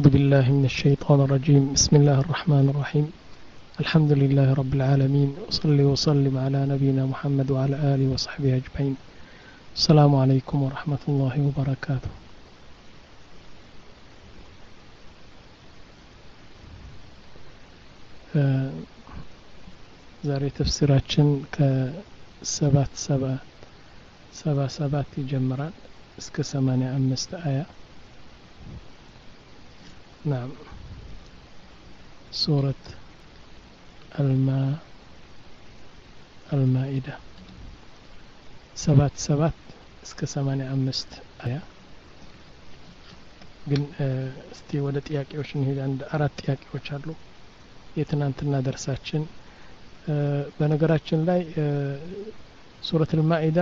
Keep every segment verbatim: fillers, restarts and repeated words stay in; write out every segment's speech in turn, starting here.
أعوذ بالله من الشيطان الرجيم بسم الله الرحمن الرحيم الحمد لله رب العالمين وصلي وسلم على نبينا محمد وعلى آله وصحبه أجمعين السلام عليكم ورحمة الله وبركاته ዛሬ ተፍሲራችን ከሰባት ሰባት ሰባ ሰባት ይጀምራል እስከ ሰማንያ አምስት አያ نعم سورة الماء المائدة سبات سبات እስከ ሰማንያ አምስት አያ ግን እስቲ ወደ ጥያቄዎች እንሄድ አንድ አራት ጥያቄዎች አሉ የትናንትና ደርሳችን በነገራችን ላይ ሱረት አልማኢዳ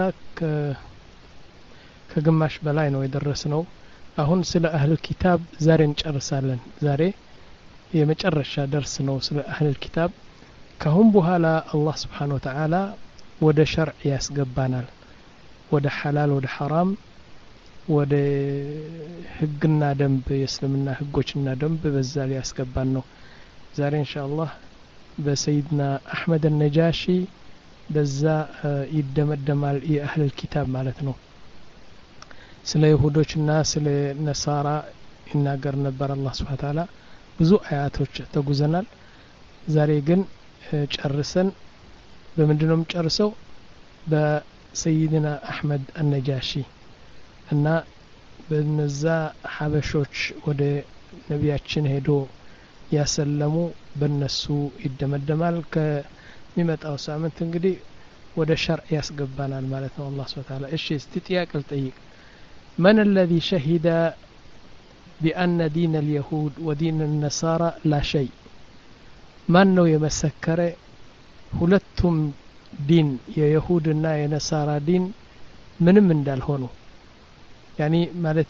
ከግማሽ በላይ ነው የደረስነው አሁን ስለ አህል ኪታብ ዛሬ እንጨርሳለን ዛሬ የመጨረሻ ደርስ ነው ስለ አህል ኪታብ ካሁን በኋላ አላህ Subhanahu Wa Ta'ala ወደ ሸርዕ ያስገባናል ወደ ሐላል ወደ ሐራም ወደ ህግና ደንብ የእስልምና ህጎችና ደንብ በዛ ላይ ያስገባን ነው ዛሬ ኢንሻአላህ በሰይድና አህመድ النجاشي በዛ ይደመደማል የአህል ኪታብ ማለት ነው ስለ ይሁዶችና ስለ ነሳራ ይናገር ነበር አላህ Subhanahu Wa Ta'ala ብዙ አያቶች ተጉዘናል ዛሬ ግን ጨርሰን በመንድነው ጨርሰው በሰይድና አህመድ النجاشي እና በነዛ ሐበሾች ወደ ነቢያችን ሄዶ ያሰለሙ በነሱ ይደመደማል ከሚመጣው ሳምንት እንግዲህ ወደ ሸርዕ ያስገባናል ማለት ነው አላህ Subhanahu Wa Ta'ala እሺ እስቲ ጥያቄ ልጠይቅ من الذي شهد بأن دين اليهود ودين النصارى لا شيء من ነው የመሰከረ ሁለቱም ዲን የይሁድና የነሳራ ዲን ምንም እንዳልሆኑ ያኒ ማለቴ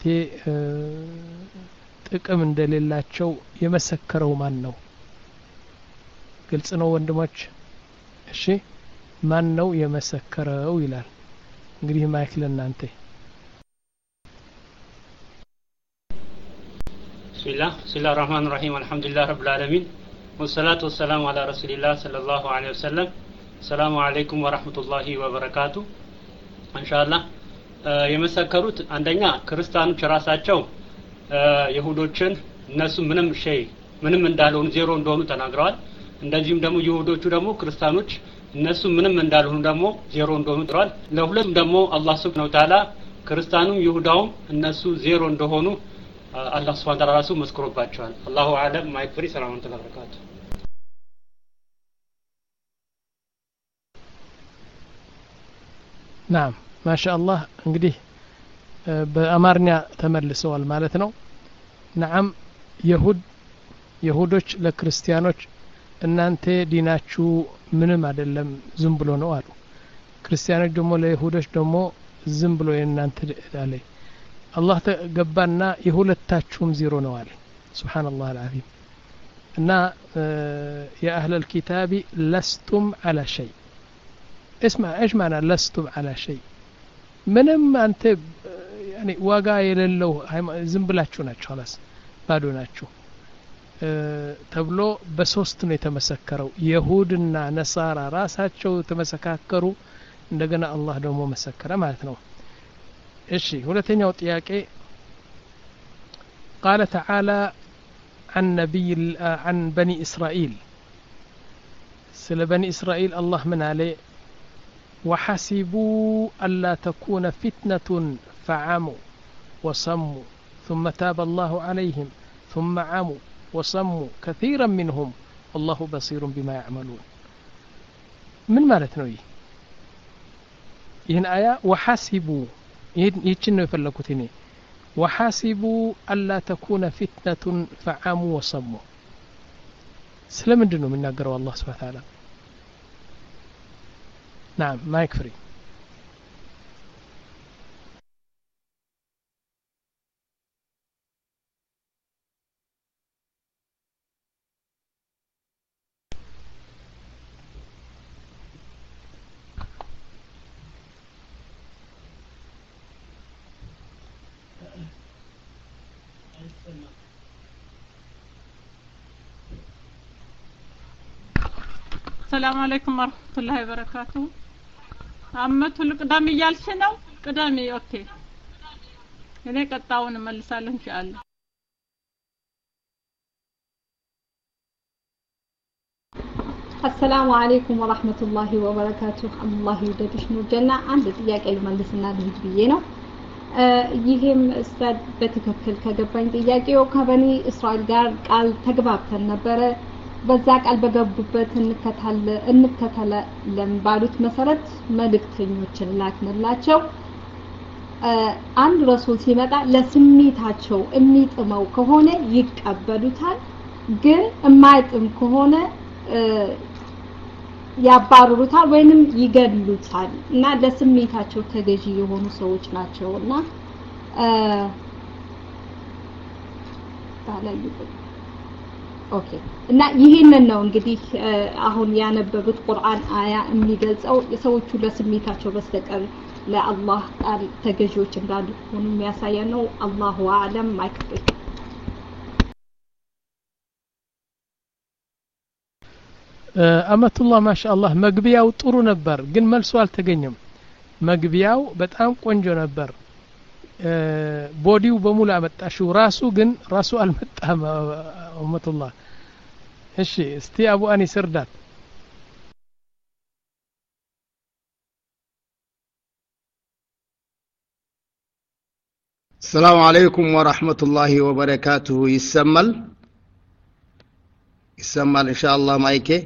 ጥቅም እንደሌላቸው የመሰከረው ማን ነው ግልጽ ነው ወንድሞች እሺ ማን ነው የመሰከረው ይላል እንግዲህ ማይክ ለናንተ بسم الله بسم الله الرحمن الرحيم الحمد لله رب العالمين والصلاة والسلام على رسول الله صلى الله عليه وسلم السلام عليكم ورحمة الله وبركاته إن شاء الله የመሰከሩት አንደኛ ክርስቲያኖች ራሳቸው ይሁዶችን እነሱ ምንም ሸይ ምንም እንዳልሆኑ ዜሮ እንደሆኑ ተናግረዋል እንደዚህም ደግሞ ይሁዶቹ ደግሞ ክርስቲያኖች እነሱ ምንም እንዳልሆኑ ደግሞ ዜሮ እንደሆኑ ተናግረዋል ለሁለቱም ደግሞ አላህ Subhanahu Wa Ta'ala ክርስቲያኑም ይሁዳውም እነሱ ዜሮ እንደሆኑ አላህ Subhanahu Wa Ta'ala ራሱ መስክሮባቸዋል አላሁ አለም ማይክፍሪ ሰላም ተለበረካቱ نعم ما شاء الله እንግዲህ በአማርኛ ተመልሰዋል ማለት ነው نعم ይሁድ ይሁዶች ለክርስቲያኖች እናንተ ዲናችሁ ምንም አይደለም ዝም ብሎ ነው አሉ ክርስቲያኖች ደግሞ ለይሁዶች ደግሞ ዝም ብሎ የእናንተ አለ አላህ ተገባና የሁለታችሁም ዜሮ ነው አለ ሱብሃንአላህ አልዓዚም እና يا اهل الكتاب لستم على شيء اسمع ايش معنى لستم على شيء ምንም አንተ يعني ዋጋ የሌለው ዝም ብላችሁ ናችሁ خلاص ባዶ ናችሁ ተብሎ በሶስት ነው የተመሰከረው ይሁድና ነሳራ ራሳቸው ተመሰካከሩ እንደገና አላህ ደግሞ መሰከረ ማለት ነው እሺ ሁለተኛው ጥያቄ قال تعالى عن نبي عن بني إسرائيل سل بني إسرائيل الله من عليه وحسبوا ألا تكون فتنة فعموا وصموا ثم تاب الله عليهم ثم عموا وصموا كثيرا منهم والله بصير بما يعملون من مالتنا ይህን አያ وحسبوا ይህችን ነው የፈለኩት እኔ وحسبوا ألا تكون فتنة فعموا وصموا ስለምንድን ነው የሚናገረው አላህ Subhanahu Wa Ta'ala نعم ما يكفي السلام عليكم ورحمة الله وبركاته. አመቱ ልቅዳም እያልሽ ነው? ቅዳሜ ኦኬ። እኔ ቀጣውን መልሳለሁ ኢንሻአላህ። السلام عليكم ورحمة الله وبركاته. الله يوددش نور جنة. عندي ጥያቄ ልመልስና ልሂድ ብዬ ነው። ይሄም ኡስታዝ በትክክል ከገባኝ ጥያቄው ከበኒ እስራኤል ጋር ቃል ተግባብተን ነበረ። በዛ ቃል በገቡበት እንከታለ እንከታለ ለምባሉት መሰረት መልእክተኞችን ላክንላቸው። አንድ ረሱል ሲመጣ ለስሜታቸው የሚጥመው ከሆነ ይቀበሉታል፣ ግን የማይጥም ከሆነ ያባሩታል ወይንም ይገድሉታል እና ለስሜታቸው ተገዢ የሆኑ ሰዎች ናቸውና ታላዩ ኦኬ እና ይሄንን ነው እንግዲህ አሁን ያነበቡት ቁርአን አያ የሚገልጸው የሰዎቹ ለስሜታቸው በስተቀር ለአላህ ቃል ተገዢዎች እንዳልሆኑ የሚያሳይ ነው። አላሁ አለም ማይክል አመቱላህ ማሻአላህ መግቢያው ጥሩ ነበር፣ ግን መልሶ አልተገኘም። መግቢያው በጣም ቆንጆ ነበር። ቦዲው በሙሉ አመጣሽው፣ ራሱ ግን ራሱ አልመጣም። አመቱላህ እሺ፣ እስቲ አቡ አኒስ እርዳት። السلام عليكم ورحمة الله وبركاته. يسمل يسمل إن شاء الله مايكي.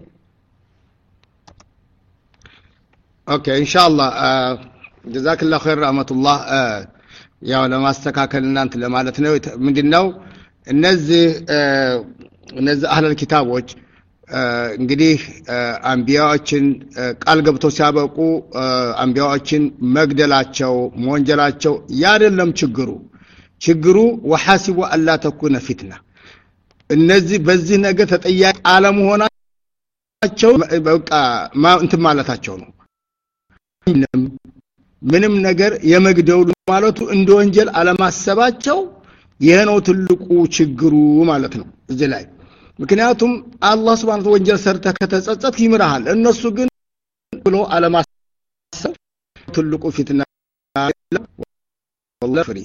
اوكي ان شاء الله آه جزاك الله خير رحمة الله. آه يا لما استكاكلنا انت لمالت ነው ምንድነው እነዚህ እነዚህ አህለ الكتابዎች እንግዲህ አንቢያዎችን ቃል ገብተው ሲያበቁ አንቢያዎችን መግደላቸው ወንጀላቸው ያደለም ችግሩ ችግሩ ወሐሲቡ አላ ተኩነ ፊትና እነዚህ በዚህ ነገር ተጠያቂ አለመሆናቸው በቃ እንትን ማለታቸው ነው። ምንም ነገር የመግደሉ ማለቱ እንደ ወንጀል አለማሰባቸው ይሄ ነው ትልቁ ችግሩ ማለት ነው እዚህ ላይ። ምክንያቱም አላህ Subhanahu ወንጀል ሰርተ ከተጸጸት ይምራሃል፣ እነሱ ግን ብሎ አለማሰብ ትልቁ ፊትና والله فري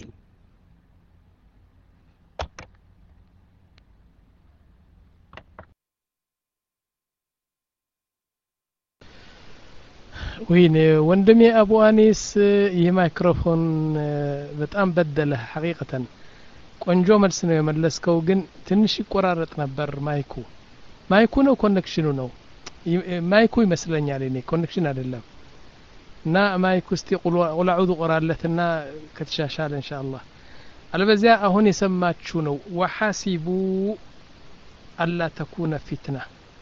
ወይኔ ወንድሜ አቡ አኒስ ይህ ማይክሮፎን በጣም በደለ ሐቂቀተን ቆንጆ መልስ ነው የመለስከው፣ ግን ትንሽ ይቆራረጥ ነበር ማይኩ ማይኩ ነው ኮኔክሽኑ ነው ማይኩ ይመስለኛል እኔ ኮኔክሽን አይደለም። እና ማይኩ እስቲ ቁል ወላዑዱ ቆራለትና ከተሻሻለ ኢንሻአላህ። አለበዚያ አሁን የሰማችሁ ነው ወሐሲቡ አላ ተኩነ ፊትና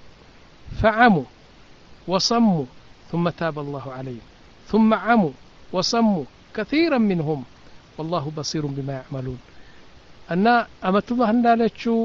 ፈዓሙ ወሰሙ ثم تاب الله عليهم ثم عموا وصموا كثيرا منهم والله بصير بما يعملون. እና አመቱላህ እንዳለችው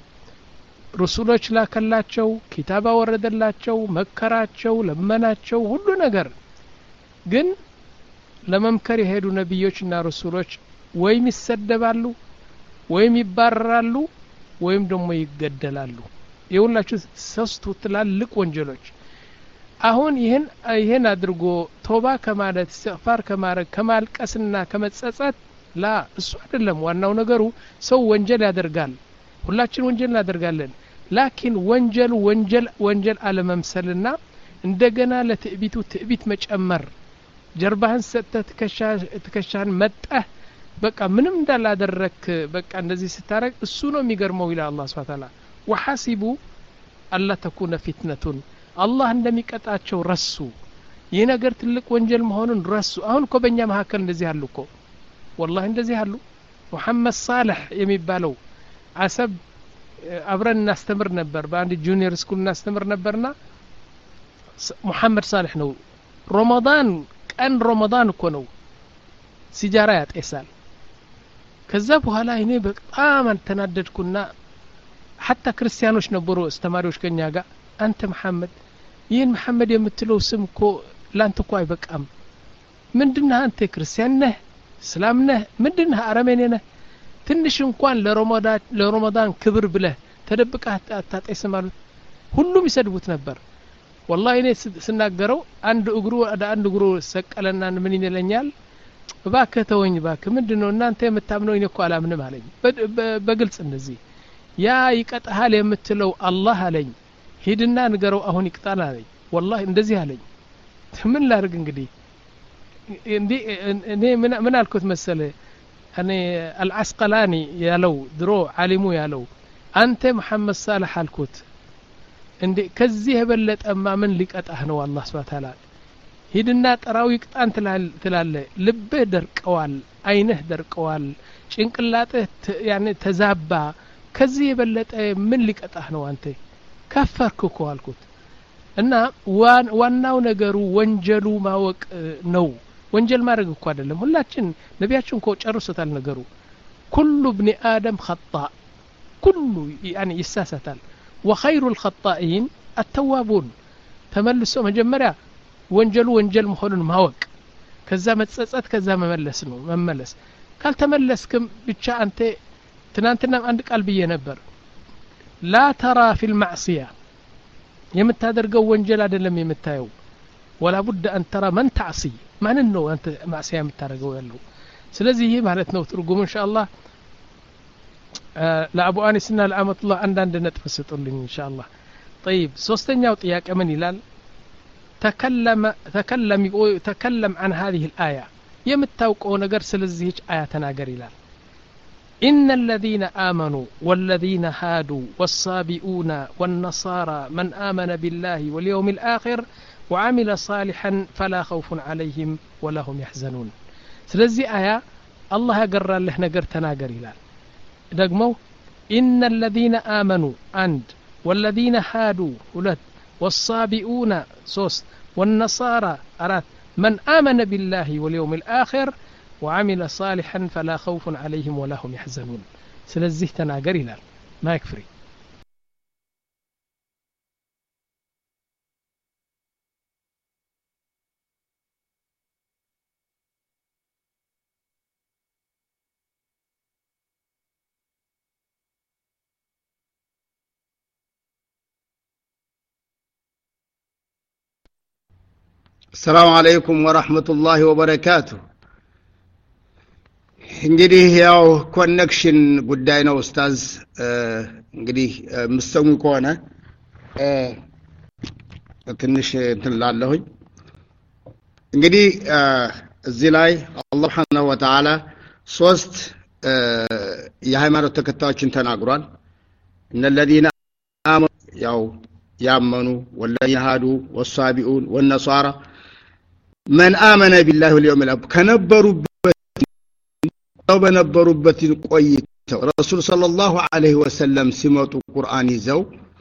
رسولዎች ላከላቸው፣ ኪታባ ወረደላቸው፣ መከራቸው፣ ለመናቸው ሁሉ ነገር። ግን ለመምከር የሄዱ ነብዮችና ረሱሎች ወይም ይሰደባሉ ወይም ይባረራሉ ወይም ደግሞ ይገደላሉ። የሁላችሁ ሶስቱ ትላልቅ ወንጀሎች። አሁን ይሄን ይሄን አድርጎ ቶባ ከማለት ኢስቲግፋር ከማረግ ከማልቀስና ከመጸጸት ላ እሱ አይደለም ዋናው ነገሩ። ሰው ወንጀል ያደርጋል፣ ሁላችን ወንጀል እናደርጋለን። ላኪን ወንጀል ወንጀል ወንጀል አለመምሰልና እንደገና ለትዕቢቱ ትዕቢት መጨመር፣ ጀርባህን ሰጥተህ ትከሻህን መጣህ በቃ ምንም እንዳላደረክ በቃ እንደዚህ ስታረግ እሱ ነው የሚገርመው ይላል አላህ Subhanahu Wa Ta'ala። ወሐሲቡ አላ ተኩነ ፊትነቱን አላህ እንደሚቀጣቸው ረሱ። ይህ ነገር ትልቅ ወንጀል መሆኑን ረሱ። አሁን እኮ በእኛ መካከል እንደዚህ አሉ እኮ والله እንደዚህ አሉ። መሐመድ ሳልህ የሚባለው አሰብ አብረን እናስተምር ነበር፣ በአንድ ጁኒየር ስኩል እናስተምር ነበርና መሐመድ ሳልህ ነው ረመዳን ቀን ረመዳን እኮ ነው ሲጃራ ያጤሳል። ከዛ በኋላ እኔ በጣም ተናደድኩና حتى ክርስቲያኖች ነበሩ አስተማሪዎች ከኛ ጋር አንተ መሐመድ ይህን መሐመድ የምትለው ስም እኮ ላንተ እኮ አይበቃም። ምንድነህ አንተ ክርስቲያን ነህ እስላም ነህ ምንድነህ አረመኔ ነህ? ትንሽ እንኳን ለረመዳን ለረመዳን ክብር ብለህ ተደብቀህ አታጤስም አሉት። ሁሉም ይሰድቡት ነበር። والله እኔ ስናገረው አንድ እግሩ ወደ አንድ እግሩ ሰቀለና ምን ይለኛል እባክህ ተወኝ እባክህ ምንድነው እናንተ የምታምነው እኔ እኮ አላምንም አለኝ በግልጽ እንደዚህ ያ ይቀጣሃል የምትለው አላህ አለኝ ሂድና ንገረው አሁን ይቅጣል አለኝ والله እንደዚህ አለኝ ምን ላድርግ እንግዲህ እንዴ እኔ ምን አልኩት መሰለ እኔ አልዓስቀላኒ ያለው ድሮ ዓሊሙ ያለው አንተ መሐመድ ሳልህ አልኩት እንዴ ከዚህ የበለጠማ ምን ሊቀጣህ ነው አላህ Subhanahu Ta'ala ሂድና ጠራው ይቅጣን ትላለ ልብህ ደርቀዋል አይንህ ደርቀዋል ጭንቅላትህ ያኔ ተዛባ ከዚህ የበለጠ ምን ሊቀጣህ ነው አንተ ከፈርክ እኮ አልኩት እና ዋናው ነገሩ ወንጀሉ ማወቅ ነው ወንጀል ማድረግ እኮ አይደለም ሁላችን ነቢያችን እኮ ጨርሶታል ነገሩ ኩሉ ابن آدم خطاء ኩሉ ያኔ ይሳሳታል وخير الخطائين التوابون ተመልሶ መጀመሪያ ወንጀሉ ወንጀል መሆኑን ማወቅ ከዛ መጸጸት ከዛ መመለስ ነው መመለስ ካልተመለስክም ብቻ አንተ ትናንትና አንድ ቃል ብዬ ነበር لا ترى في المعصية የምታደርገው ወንጀል አይደለም የምታየው ولا بد أن ترى من تعصي ማን ነው አንተ ማዕሲያ የምታደርገው ያለው ስለዚህ ይሄ ማለት ነው ትርጉሙ ኢንሻአላህ ለአቡ አኒስና ለአመቱላህ አንዳንድ ነጥብ ስጡልኝ ኢንሻአላህ طيب ሶስተኛው ጥያቄ ምን ይላል تكلم تكلم تكلم عن هذه الآية يمتاوقو ነገር ስለዚህች አያ ተናገር ይላል إن الذين آمنوا والذين هادوا والصابئون والنصارى من آمن بالله واليوم الآخر وعمل صالحا فلا خوف عليهم ولا هم يحزنون ስለዚህ አያ አላህ ያገራልህ ነገር ተናገር ይላል ደግሞ إن الذين آمنوا عند والذين هادوا ሁለት والصابئون ሶስት والنصارى أرات من آمن بالله واليوم الآخر وعمل صالحا فلا خوف عليهم ولا هم يحزنون ስለዚህ ተናገር ይላል ما يكفري السلام عليكم ورحمة الله وبركاته እንግዲህ ያው ኮኔክሽን ጉዳይ ነው ኡስታዝ እንግዲህ ምሰሙ ከሆነ ትንሽ እንትላለሁኝ እንግዲህ እዚህ ላይ አላህ Subhanahu Wa Ta'ala ሶስት የሃይማኖት ተከታዮችን ተናግሯል እነ الذين آمنوا ያው ያመኑ والذين هادوا والصابئون والنصارى من آمن بالله واليوم الآخر ከነበሩበት በነበሩበት ቆይተው ረሱል ሰለላሁ ዐለይሂ ወሰለም ሲመጡ ቁርአን ይዘው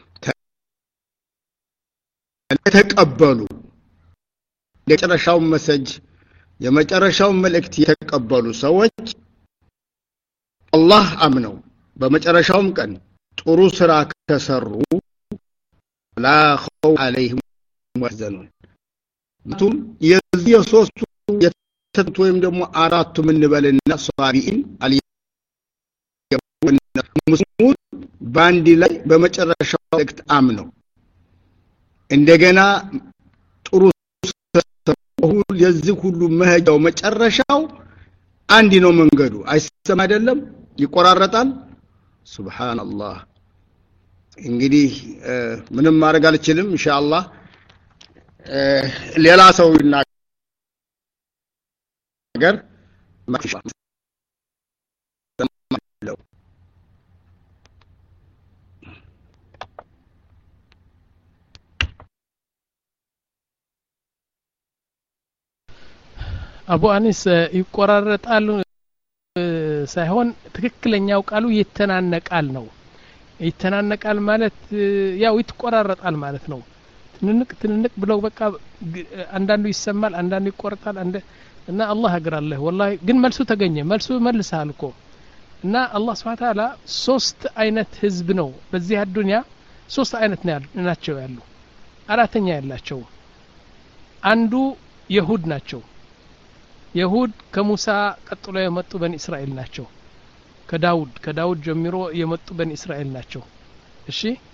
ተቀበሉ የመጨረሻው መሰጅ የመጨረሻው መልእክት የተቀበሉ ሰዎች አላህ አምነው በመጨረሻውም ቀን ጥሩ ስራ ከሰሩ ላ ኸውፍ ዐለይሂም ወዘኑን እንቱም የሶስቱ የተት ወይም ደግሞ አራቱ ምን በልና ሷቢኢን አልየሙን ሙስሊሙን ባንዲ ላይ በመጨረሻው ወቅት አምነው እንደገና ጥሩ ሁሉ የዚህ ሁሉ መሄጃው መጨረሻው አንዲ ነው መንገዱ አይሰማ አይደለም ይቆራረጣል ሱብሃንአላህ እንግዲህ ምንም ማድረግ አልችልም ኢንሻአላህ ሌላ ሰው ይናገር ማሻአላህ አቡ አኒስ ይቆራረጣል ሳይሆን ትክክለኛው ቃሉ ይተናነቃል ነው ይተናነቃል ማለት ያው ይተቆራረጣል ማለት ነው ትንንቅ ትንንቅ ብለው በቃ አንዳንዱ ይሰማል አንዳንዱ ይቆርጣል አንደ እና አላህ ያግራለህ والله ግን መልሱ ተገኘ መልሱ መልሰሃል እኮ እና አላህ Subhanahu Wa Ta'ala ሶስት አይነት ህዝብ ነው በዚህ አዱንያ ሶስት አይነት ናቸው ያሉ አራተኛ ያላቸው አንዱ ይሁድ ናቸው ይሁድ ከሙሳ ቀጥሎ የመጡ በኒ እስራኤል ናቸው ከዳውድ ከዳውድ ጀምሮ የመጡ በኒ እስራኤል ናቸው እሺ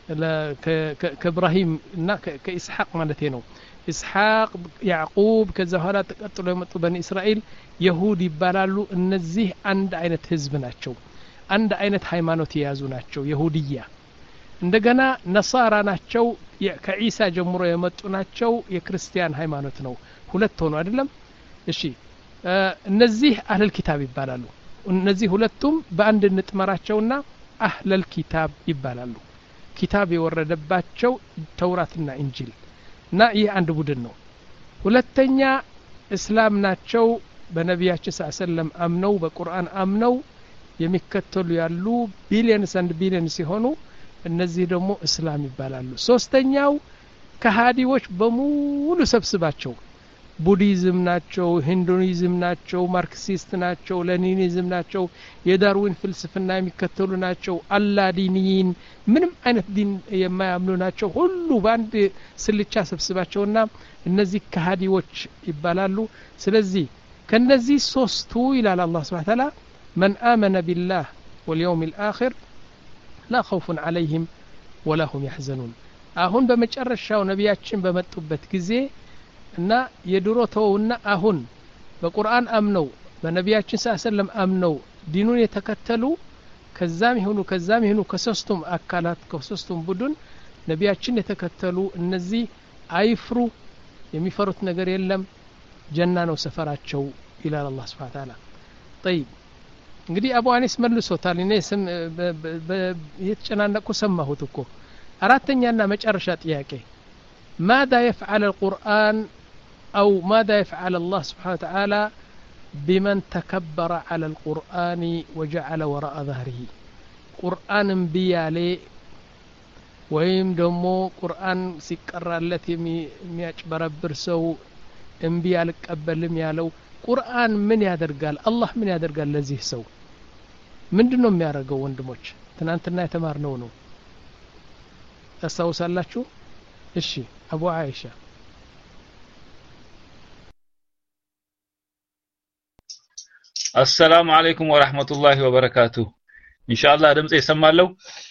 ከኢብራሂም እና ከኢስሐቅ ማለት ነው ኢስሐቅ ያዕቁብ ከዛ ኋላ ተቀጥሎ የመጡ በኒ እስራኤል ይሁድ ይባላሉ እነዚህ አንድ አይነት ህዝብ ናቸው አንድ አይነት ሃይማኖት የያዙ ናቸው ይሁዲያ እንደገና ነሳራ ናቸው ከኢሳ ጀምሮ የመጡ ናቸው የክርስቲያን ሃይማኖት ነው ሁለት ሆኖ አይደለም እሺ እነዚህ አህለል ኪታብ ይባላሉ እነዚህ ሁለቱም በአንድ እንጥመራቸውና አህለል ኪታብ ይባላሉ ኪታብ የወረደባቸው ተውራትና እንጂል እና ይህ አንድ ቡድን ነው ሁለተኛ እስላም ናቸው በነቢያችን ሰለላሁ ዐለይሂ ወሰለም አምነው በቁርአን አምነው የሚከተሉ ያሉ ቢሊየንስ አንድ ቢሊየን ሲሆኑ እነዚህ ደግሞ እስላም ይባላሉ ሶስተኛው ከሃዲዎች በሙሉ ሰብስባቸው ቡዲዝም ናቸው ሂንዱይዝም ናቸው ማርክሲስት ናቸው ሌኒኒዝም ናቸው የዳርዊን ፍልስፍና የሚከተሉ ናቸው አላዲኒን ምንም አይነት ዲን የማያምኑ ናቸው ሁሉ በአንድ ስልቻ ሰብስባቸውና እነዚህ ከሃዲዎች ይባላሉ ስለዚህ ከነዚህ ሶስቱ ይላል አላህ Subhanahu Wa Ta'ala من آمن بالله واليوم الآخر لا خوف عليهم ولا هم يحزنون አሁን በመጨረሻው ነቢያችን በመጡበት ጊዜ እና የድሮተውና አሁን በቁርአን አምነው በነቢያችን ሰለላሁ ዐለይሂ ወሰለም አምነው ዲኑን የተከተሉ ከዛም ይሁኑ ከዛም ይሁኑ ከሶስቱም አካላት ከሶስቱም ቡድን ነቢያችን የተከተሉ እነዚህ አይፍሩ የሚፈሩት ነገር የለም ጀና ነው ሰፈራቸው ይላል አላህ Subhanahu Wa Ta'ala طيب እንግዲህ አቡ አኒስ መልሶታል እኔ ስም የተጨናነቁ ሰማሁት እኮ አራተኛና መጨረሻ ጥያቄ ماذا يفعل القرآن أو ماذا يفعل الله سبحانه وتعالى بمن تكبر على القرآن وجعل وراء ظهره قرآن بيالي ويم دمو قرآن سيقرالت የሚያጭበረብር ሰው እንቢ ያልቀበልም ያለው ቁርአን ምን ያደርጋል አላህ ምን ያደርጋል ለዚህ ሰው ምንድነው የሚያደርገው ወንድሞች ትናንትና የተማርነው ነው ታስታውሳላችሁ እሺ አቡ አይሻ السلام عليكم ورحمة الله وبركاته إن شاء الله دمت يسمى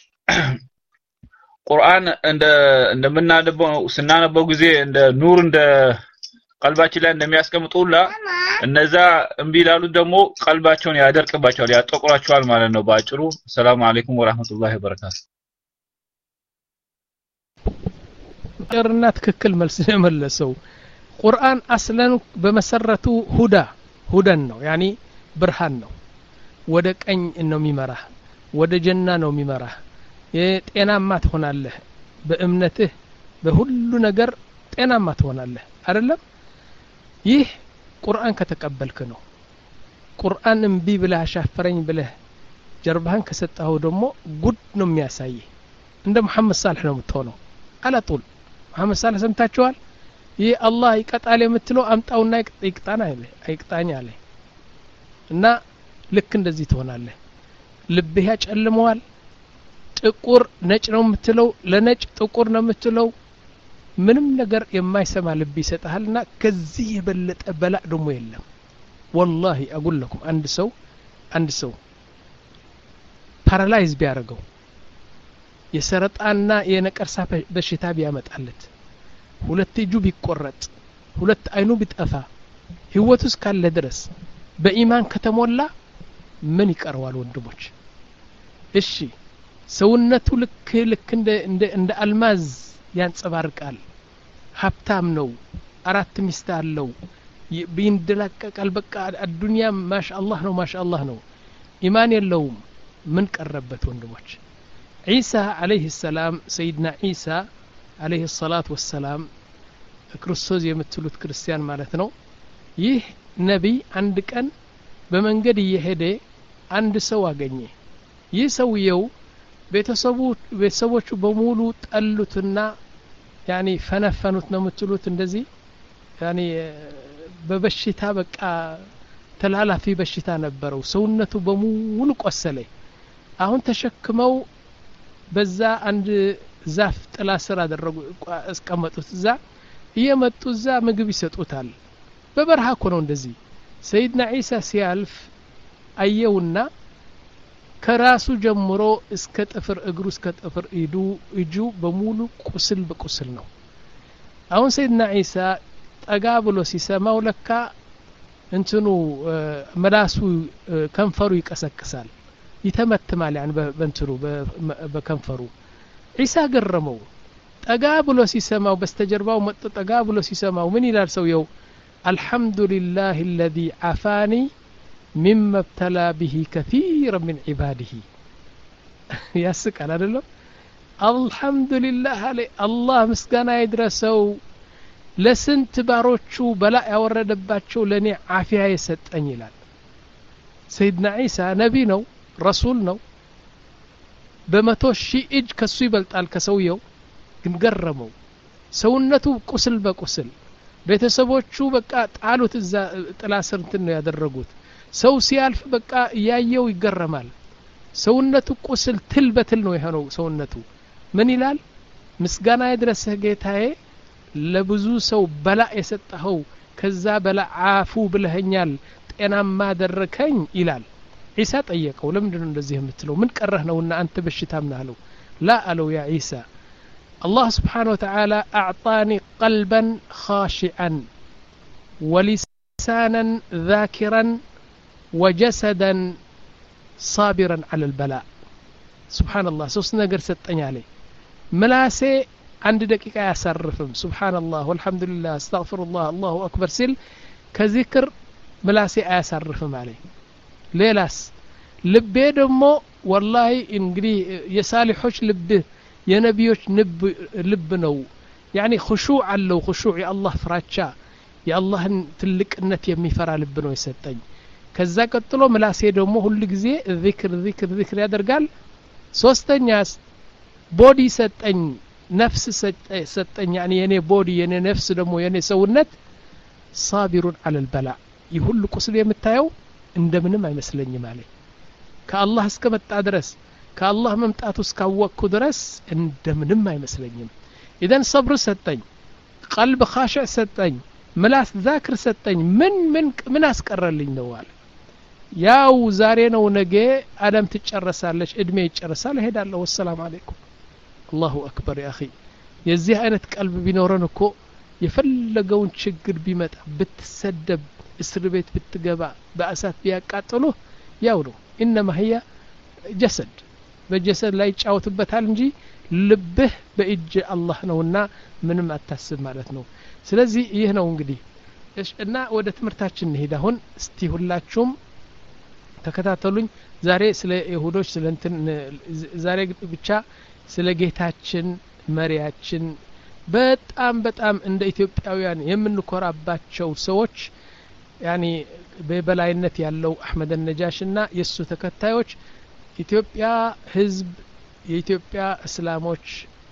ቁርአን እንደ እንደምናነበው ስናነበው ጊዜ እንደ ኑር እንደ ቀልባችን ላይ እንደሚያስቀምጡላ እነዛ እምቢ ይላሉ ደግሞ ቀልባቸውን ያደርቅባቸዋል ያጠቁራቸዋል ማለት ነው ባጭሩ ሰላም አለይኩም ወራህመቱላሂ ወበረካቱ ርና ትክክል መልስ የመለሰው ቁርአን አስለን በመሰረቱ ሁዳ ሁደን ነው ያኒ ብርሃን ነው ወደ ቀኝ ነው የሚመራህ ወደ ጀና ነው የሚመራህ የጤናማ ትሆናለህ በእምነትህ በሁሉ ነገር ጤናማ ትሆናለህ አይደለም ይህ ቁርአን ከተቀበልክ ነው ቁርአን እምቢ ብለህ አሻፈረኝ ብለህ ጀርባህን ከሰጣው ደግሞ ጉድ ነው የሚያሳይ እንደ መሐመድ ሳልህ ነው የምትሆነው አላጡል መሐመድ ሳልህ ሰምታችኋል ይህ አላህ ይቀጣል የምትለው አምጣውና ይቅጣና አይለ አይቅጣኛ አለ እና ልክ እንደዚህ ትሆናለህ ልብህ ያጨልመዋል ጥቁር ነጭ ነው የምትለው ለነጭ ጥቁር ነው የምትለው ምንም ነገር የማይሰማ ልብ ይሰጣልና ከዚህ የበለጠ በላእ ደሞ የለም والله اقول لكم አንድ ሰው አንድ ሰው ፓራላይዝ ቢያረጋው የሰረጣና የነቀርሳ በሽታ ቢያመጣለት ሁለት እጁ ቢቆረጥ ሁለት አይኑ ቢጠፋ ህይወቱስ ካለ ድረስ በኢማን ከተሞላ ምን ይቀርዋል ወንድሞች እሺ ሰውነቱ ልክ ልክ እንደ እንደ እንደ አልማዝ ያንጸባርቃል ሀብታም ነው አራት ሚስት አለው ቢንደላቀቃል በቃ አዱንያ ማሻአላህ ነው ማሻአላህ ነው ኢማን የለውም ምን ቀረበት ወንድሞች ኢሳ አለይሂ ሰላም ሰይድና ኢሳ አለይሂ ሰላቱ ወሰላም ክርስቶስ የምትሉት ክርስቲያን ማለት ነው ይህ ነብይ አንድ ቀን በመንገድ እየሄደ አንድ ሰው አገኘ ይህ ሰውየው ቤተሰቡ ቤተሰቦቹ በሙሉ ጠሉትና ያኒ ፈነፈኑት ነው የምትሉት እንደዚህ ያኒ በበሽታ በቃ ተላላፊ በሽታ ነበረው ሰውነቱ በሙሉ ቆሰለ አሁን ተሸክመው በዛ አንድ ዛፍ ጥላ ስር አደረጉ አስቀመጡት እዛ እየመጡ እዛ ምግብ ይሰጡታል በበረሃ እኮ ነው እንደዚህ ሰይድና ኢሳ ሲያልፍ አየውና ከራሱ ጀምሮ እስከ ጥፍር እግሩ እስከ ጥፍር እዱ እጁ በሙሉ ቁስል በቁስል ነው አሁን ሰይድና ዒሳ ጠጋ ብሎ ሲሰማው ለካ እንትኑ መላሱ ከንፈሩ ይቀሰቅሳል ይተመትማል ያን በእንትኑ በከንፈሩ ዒሳ ገረመው ጠጋ ብሎ ሲሰማው በስተጀርባው መጥቶ ጠጋ ብሎ ሲሰማው ምን ይላል ሰውየው አልহামዱሊላሂ الذي عافاني مما ابتلى به كثير من عباده ያስቃል አይደለም አልহামዱሊላህ አለ አላህ ምስጋና ይድረሰው ለስንት ባሮቹ በላ ያወረደባቸው ለኔ አፊያ የሰጠኝ ይላል ሰይድና ዒሳ ነቢ ነው ረሱል ነው በመቶ ሺህ እጅ ከሱ ይበልጣል ከሰውየው ግን ገረመው ሰውነቱ ቁስል በቁስል ቤተሰቦቹ በቃ ጣሉት እዛ ጥላ ስር እንትን ነው ያደረጉት ሰው ሲያልፍ በቃ ያየው ይገረማል ሰውነቱ ቁስል ትል በትል ነው የሆነው ሰውነቱ ምን ይላል ምስጋና ይድረስህ ጌታዬ ለብዙ ሰው በላ የሰጠኸው ከዛ በላ አፉ ብለኸኛል ጤናማ አደረከኝ ይላል ዒሳ ጠየቀው ለምንድነው እንደዚህ የምትለው ምን ቀረህ ነውና አንተ በሽታም ነህ አለው ላ አለው ያ ዒሳ الله سبحانه وتعالى أعطاني قلبا خاشعا ولسانا ذاكرا وجسدا صابرا على البلاء سبحان الله سوسنا قرست عليه ملاسي عند دقيقة يسرفم سبحان الله والحمد لله استغفر الله الله أكبر سل كذكر ملاسي يسرفم عليه ليلاس لبي دمو والله انقري يسالحوش لبه የነቢዮች ልብ ነው يعني خشوع አለው خشوع የአላህ ፍራቻ የአላህን ትልቅነት የሚፈራ ልብ ነው የሰጠኝ ከዛ ቀጥሎ ምላሴ ደግሞ ሁሉ ጊዜ ዚክር ዚክር ዚክር ያደርጋል ሶስተኛስ ቦዲ ሰጠኝ ነፍስ ሰጠኝ يعني የኔ ቦዲ የኔ ነፍስ ደግሞ የኔ ሰውነት صابر على البلاء ይሁሉ ቁስል የምታየው እንደምንም አይመስለኝም ማለት ከአላህ እስከመጣ ድረስ ከአላህ መምጣቱ እስካወቅኩ ድረስ እንደምንም አይመስለኝም ኢደን ሰብር ሰጠኝ ቀልብ ኻሽዕ ሰጠኝ ምላስ ዛክር ሰጠኝ ምን ምን ምን አስቀረልኝ ነው አለ ያው ዛሬ ነው ነገ አለም ትጨረሳለች እድሜ ይጨረሳል ሄዳለሁ ወሰላም አለይኩም አላሁ አክበር ያ اخي የዚህ አይነት ቀልብ ቢኖረን እኮ የፈለገውን ችግር ቢመጣ ብትሰደብ እስር ቤት ብትገባ በአሳት ቢያቃጥሉ ያው ነው انما هي جسد በጀሰድ ላይ ጫውትበታል እንጂ ልብህ በእጅ አላህ ነውና ምንም አታስብ ማለት ነው ስለዚህ ይህ ነው እንግዲህ እና ወደ ትምርታችን እንሄድ አሁን እስቲ ሁላችሁም ተከታተሉኝ ዛሬ ስለ ይሁዶች ስለ እንትን ዛሬ ብቻ ስለ ጌታችን መሪያችን በጣም በጣም እንደ ኢትዮጵያውያን የምንኮራባቸው ሰዎች يعني በበላይነት ያለው አህመድ ነጃሽና የሱ ተከታዮች ኢትዮጵያ ህዝብ የኢትዮጵያ እስላሞች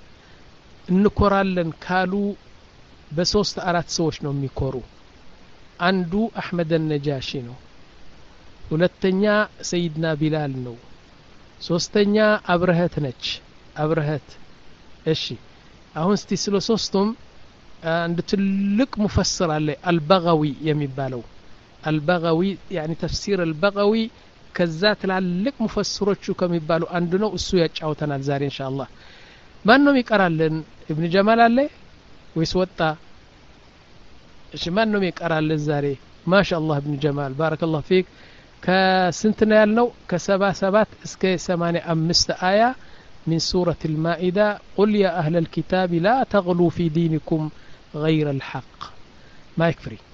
እንኮራለን ካሉ በሶስት አራት ሰዎች ነው የሚኮሩ አንዱ አህመድ ነጃሺ ነው ሁለተኛ ሰይድና ቢላል ነው ሶስተኛ አብረህት ነች አብረህት እሺ አሁን እስቲ ስለ ሶስቱም አንድ ትልቅ ሙፈስር አለ አልበጋዊ የሚባለው አልበጋዊ يعني تفسير البغوي ከዛ ትላልቅ ሙፈስሮቹ ከሚባሉ አንዱ ነው እሱ ያጫውተናል ዛሬ ኢንሻአላህ ማን ነው ይቀራልን ኢብኑ ጀማል አለ ወይስ ወጣ እሺ ማን ነው ይቀራልን ዛሬ ማሻአላህ ኢብኑ ጀማል ባረከላሁ ፊክ ከስንት ነው ያልነው ከ77 እስከ ثمانية وثمانين አያ من سورة المائدة قل يا أهل الكتاب لا تغلوا في دينكم غير الحق ما يكفري